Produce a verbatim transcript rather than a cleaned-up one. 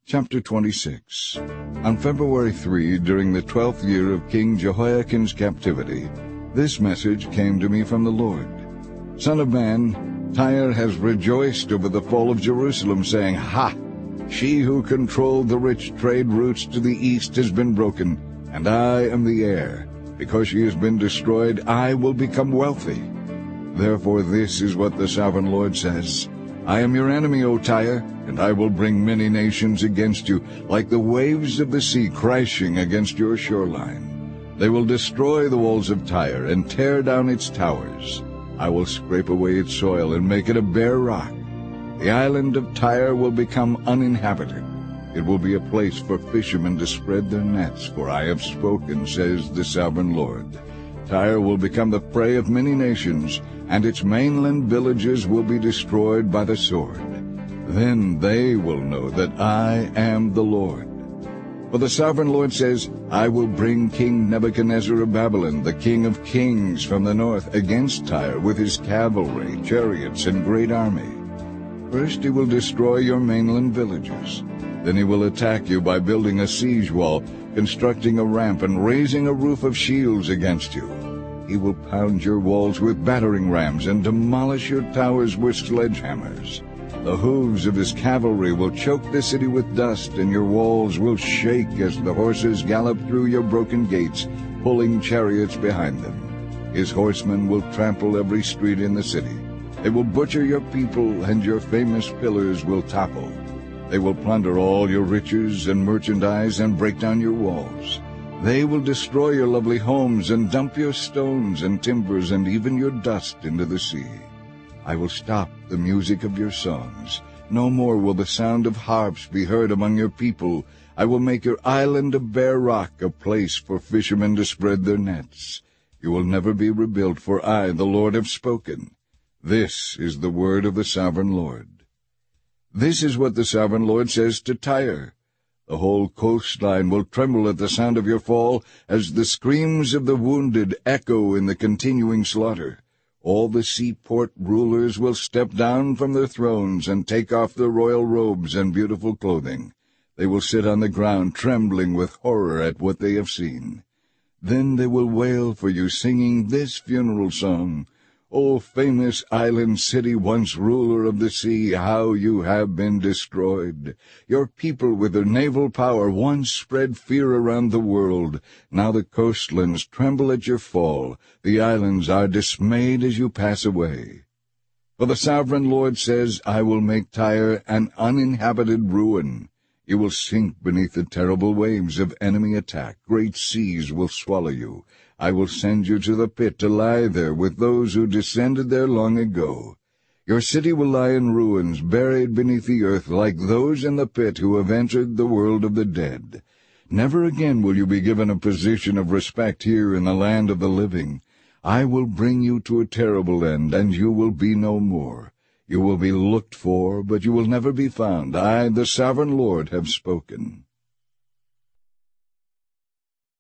Chapter twenty-six. On February third, during the twelfth year of King Jehoiakim's captivity, this message came to me from the Lord. Son of man, Tyre has rejoiced over the fall of Jerusalem, saying, Ha! She who controlled the rich trade routes to the east has been broken, and I am the heir. Because she has been destroyed, I will become wealthy. Therefore this is what the Sovereign Lord says. I am your enemy, O Tyre, and I will bring many nations against you, like the waves of the sea crashing against your shoreline. They will destroy the walls of Tyre and tear down its towers. I will scrape away its soil and make it a bare rock. The island of Tyre will become uninhabited. It will be a place for fishermen to spread their nets, for I have spoken, says the Sovereign Lord. Tyre will become the prey of many nations, and its mainland villages will be destroyed by the sword. Then they will know that I am the Lord. For the Sovereign Lord says, I will bring King Nebuchadnezzar of Babylon, the king of kings from the north, against Tyre with his cavalry, chariots, and great army. First he will destroy your mainland villages. Then he will attack you by building a siege wall, constructing a ramp, and raising a roof of shields against you. He will pound your walls with battering rams and demolish your towers with sledgehammers. The hooves of his cavalry will choke the city with dust, and your walls will shake as the horses gallop through your broken gates, pulling chariots behind them. His horsemen will trample every street in the city. They will butcher your people, and your famous pillars will topple. They will plunder all your riches and merchandise and break down your walls. They will destroy your lovely homes and dump your stones and timbers and even your dust into the sea. I will stop the music of your songs. No more will the sound of harps be heard among your people. I will make your island of bare rock a place for fishermen to spread their nets. You will never be rebuilt, for I, the Lord, have spoken. This is the word of the Sovereign Lord. This is what the Sovereign Lord says to Tyre. The whole coastline will tremble at the sound of your fall, as the screams of the wounded echo in the continuing slaughter. All the seaport rulers will step down from their thrones and take off their royal robes and beautiful clothing. They will sit on the ground, trembling with horror at what they have seen. Then they will wail for you, singing this funeral song. O famous island city, once ruler of the sea, how you have been destroyed! Your people with their naval power once spread fear around the world. Now the coastlands tremble at your fall. The islands are dismayed as you pass away. For the Sovereign Lord says, I will make Tyre an uninhabited ruin. You will sink beneath the terrible waves of enemy attack. Great seas will swallow you. I will send you to the pit to lie there with those who descended there long ago. Your city will lie in ruins, buried beneath the earth, like those in the pit who have entered the world of the dead. Never again will you be given a position of respect here in the land of the living. I will bring you to a terrible end, and you will be no more. You will be looked for, but you will never be found. I, the Sovereign Lord, have spoken.